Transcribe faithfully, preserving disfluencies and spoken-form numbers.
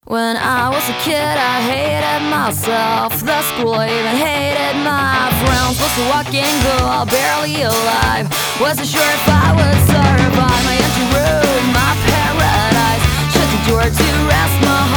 When I was a kid, I hated myself. The school even hated my friends. Was a walking girl, barely alive. Wasn't sure if I would survive. My empty room, my paradise. Shut the door to rest my heart.